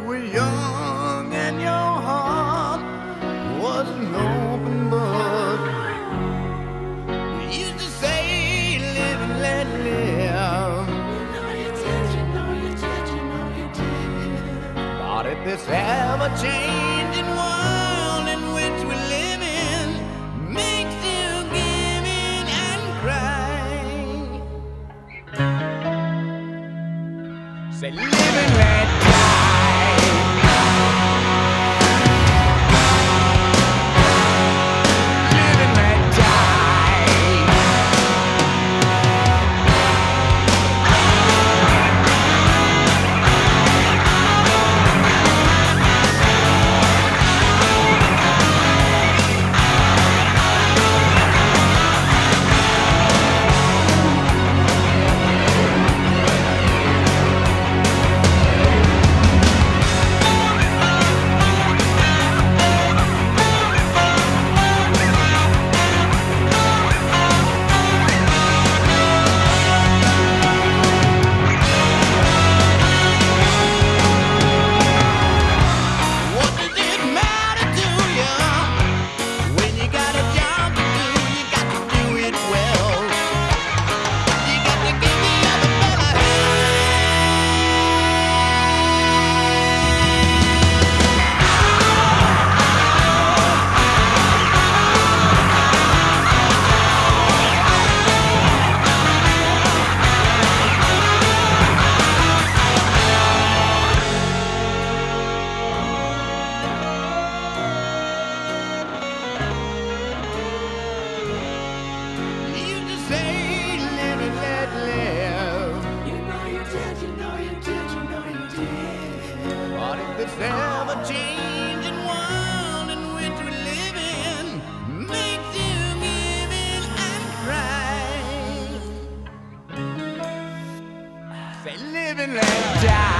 were young and your heart was an open book. You used to say, live and let live. But if this ever-changing world in which we live in makes you give in and cry, say live and let die. Live and let die. What does it matter to you when you got a job to do? You got to do it well. You got to give the other fella You used to say, live and let live. You know you did, you know you did, you know you did. But if this ever-changing world in which we live in makes you give in and cry, say live and let die.